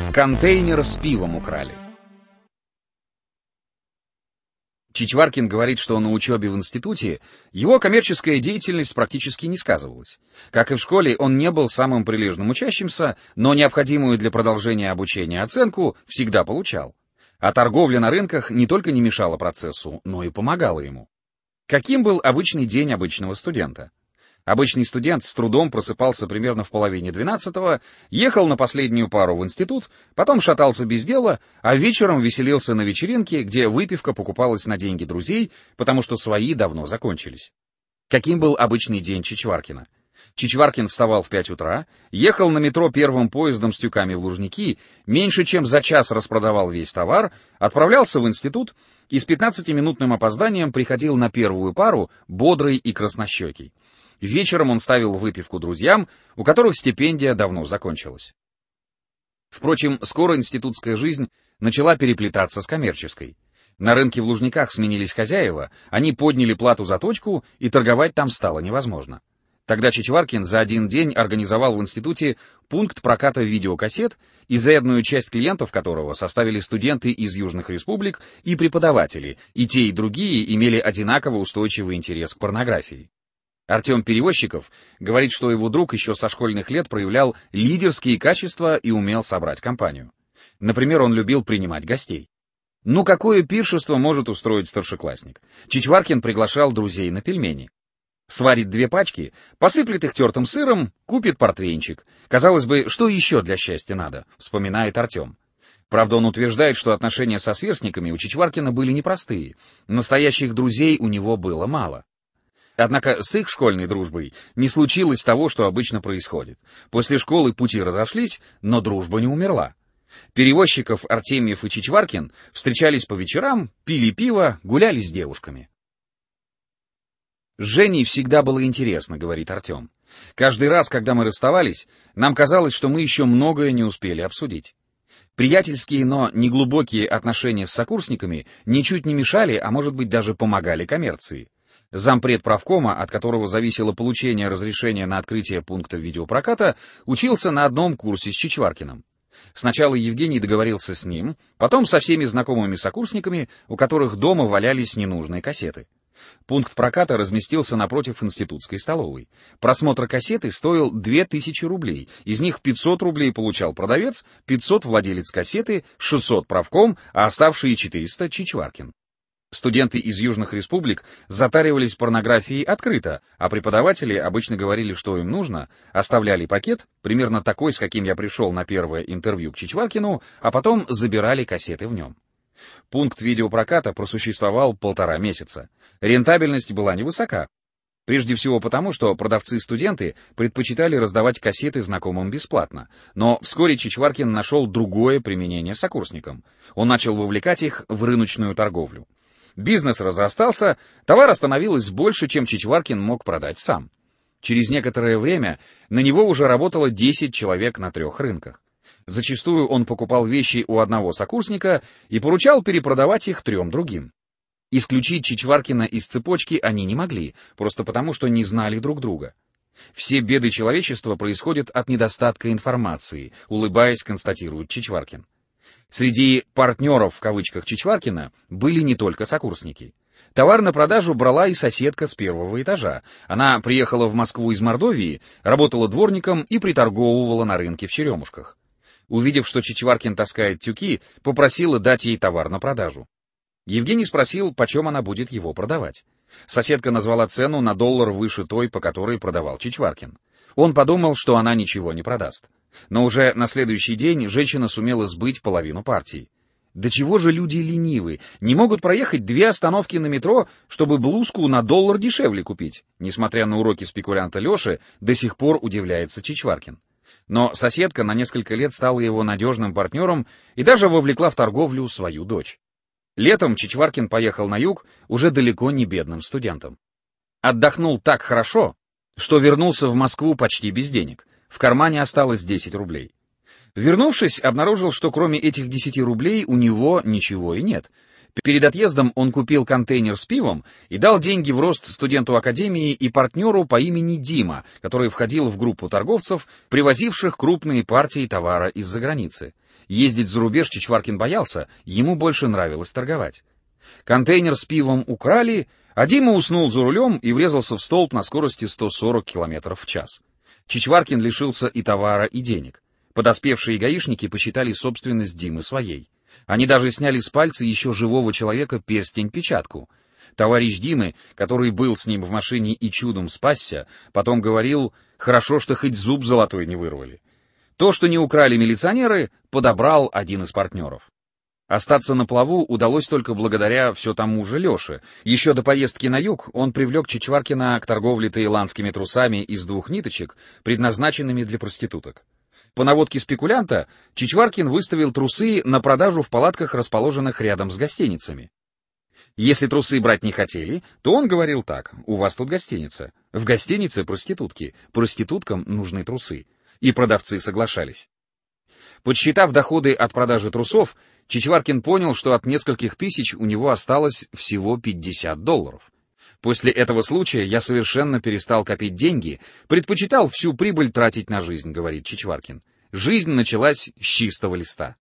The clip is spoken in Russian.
Контейнер с пивом украли. Чичваркин говорит, что на учебе в институте его коммерческая деятельность практически не сказывалась. Как и в школе, он не был самым прилежным учащимся, но необходимую для продолжения обучения оценку всегда получал. А торговля на рынках не только не мешала процессу, но и помогала ему. Каким был обычный день обычного студента? Обычный студент с трудом просыпался примерно в половине 12-го, ехал на последнюю пару в институт, потом шатался без дела, а вечером веселился на вечеринке, где выпивка покупалась на деньги друзей, потому что свои давно закончились. Каким был обычный день Чичваркина? Чичваркин вставал в 5 утра, ехал на метро первым поездом с тюками в Лужники, меньше чем за час распродавал весь товар, отправлялся в институт и с 15-минутным опозданием приходил на первую пару бодрый и краснощекий. Вечером он ставил выпивку друзьям, у которых стипендия давно закончилась. Впрочем, скоро институтская жизнь начала переплетаться с коммерческой. На рынке в Лужниках сменились хозяева, они подняли плату за точку, и торговать там стало невозможно. Тогда Чичваркин за один день организовал в институте пункт проката видеокассет, изрядную часть клиентов которого составили студенты из южных республик и преподаватели, и те, и другие имели одинаково устойчивый интерес к порнографии. Артем Перевозчиков говорит, что его друг еще со школьных лет проявлял лидерские качества и умел собрать компанию. Например, он любил принимать гостей. Ну какое пиршество может устроить старшеклассник? Чичваркин приглашал друзей на пельмени. Сварит 2 пачки, посыплет их тертым сыром, купит портвейнчик. Казалось бы, что еще для счастья надо, вспоминает Артем. Правда, он утверждает, что отношения со сверстниками у Чичваркина были непростые. Настоящих друзей у него было мало. Однако с их школьной дружбой не случилось того, что обычно происходит. После школы пути разошлись, но дружба не умерла. Перевозчиков Артемьев и Чичваркин встречались по вечерам, пили пиво, гуляли с девушками. «С Женей всегда было интересно», — говорит Артем. «Каждый раз, когда мы расставались, нам казалось, что мы еще многое не успели обсудить. Приятельские, но неглубокие отношения с сокурсниками ничуть не мешали, а может быть даже помогали коммерции. Зампред правкома, от которого зависело получение разрешения на открытие пункта видеопроката, учился на одном курсе с Чичваркиным. Сначала Евгений договорился с ним, потом со всеми знакомыми сокурсниками, у которых дома валялись ненужные кассеты. Пункт проката разместился напротив институтской столовой. Просмотр кассеты стоил 2000 рублей, из них 500 рублей получал продавец, 500 владелец кассеты, 600 правком, а оставшие 400 Чичваркин. Студенты из южных республик затаривались порнографией открыто, а преподаватели обычно говорили, что им нужно, оставляли пакет, примерно такой, с каким я пришел на первое интервью к Чичваркину, а потом забирали кассеты в нем. Пункт видеопроката просуществовал 1,5 месяца. Рентабельность была невысока. Прежде всего потому, что продавцы-студенты предпочитали раздавать кассеты знакомым бесплатно. Но вскоре Чичваркин нашел другое применение сокурсникам. Он начал вовлекать их в рыночную торговлю. Бизнес разрастался, товара становилось больше, чем Чичваркин мог продать сам. Через некоторое время на него уже работало 10 человек на 3 рынках. Зачастую он покупал вещи у одного сокурсника и поручал перепродавать их 3 другим. Исключить Чичваркина из цепочки они не могли, просто потому, что не знали друг друга. Все беды человечества происходят от недостатка информации, улыбаясь, констатирует Чичваркин. Среди «партнеров» в кавычках Чичваркина были не только сокурсники. Товар на продажу брала и соседка с 1-го этажа. Она приехала в Москву из Мордовии, работала дворником и приторговывала на рынке в Черемушках. Увидев, что Чичваркин таскает тюки, попросила дать ей товар на продажу. Евгений спросил, почем она будет его продавать. Соседка назвала цену на $1 выше той, по которой продавал Чичваркин. Он подумал, что она ничего не продаст. Но уже на следующий день женщина сумела сбыть половину партии. До чего же люди ленивы, не могут проехать 2 остановки на метро, чтобы блузку на $1 дешевле купить. Несмотря на уроки спекулянта Леши, до сих пор удивляется Чичваркин. Но соседка на несколько лет стала его надежным партнером и даже вовлекла в торговлю свою дочь. Летом Чичваркин поехал на юг уже далеко не бедным студентом. Отдохнул так хорошо, что вернулся в Москву почти без денег. В кармане осталось 10 рублей. Вернувшись, обнаружил, что кроме этих 10 рублей у него ничего и нет. Перед отъездом он купил контейнер с пивом и дал деньги в рост студенту академии и партнеру по имени Дима, который входил в группу торговцев, привозивших крупные партии товара из-за границы. Ездить за рубеж Чичваркин боялся, ему больше нравилось торговать. Контейнер с пивом украли, а Дима уснул за рулем и врезался в столб на скорости 140 км в час. Чичваркин лишился и товара, и денег. Подоспевшие гаишники посчитали собственность Димы своей. Они даже сняли с пальца еще живого человека перстень-печатку. Товарищ Димы, который был с ним в машине и чудом спасся, потом говорил: «Хорошо, что хоть зуб золотой не вырвали». То, что не украли милиционеры, подобрал один из партнеров. Остаться на плаву удалось только благодаря все тому же Леше. Еще до поездки на юг он привлек Чичваркина к торговле таиландскими трусами из 2 ниточек, предназначенными для проституток. По наводке спекулянта Чичваркин выставил трусы на продажу в палатках, расположенных рядом с гостиницами. Если трусы брать не хотели, то он говорил так: «У вас тут гостиница. В гостинице проститутки. Проституткам нужны трусы». И продавцы соглашались. Подсчитав доходы от продажи трусов, Чичваркин понял, что от нескольких тысяч у него осталось всего $50. После этого случая я совершенно перестал копить деньги, предпочитал всю прибыль тратить на жизнь, говорит Чичваркин. Жизнь началась с чистого листа.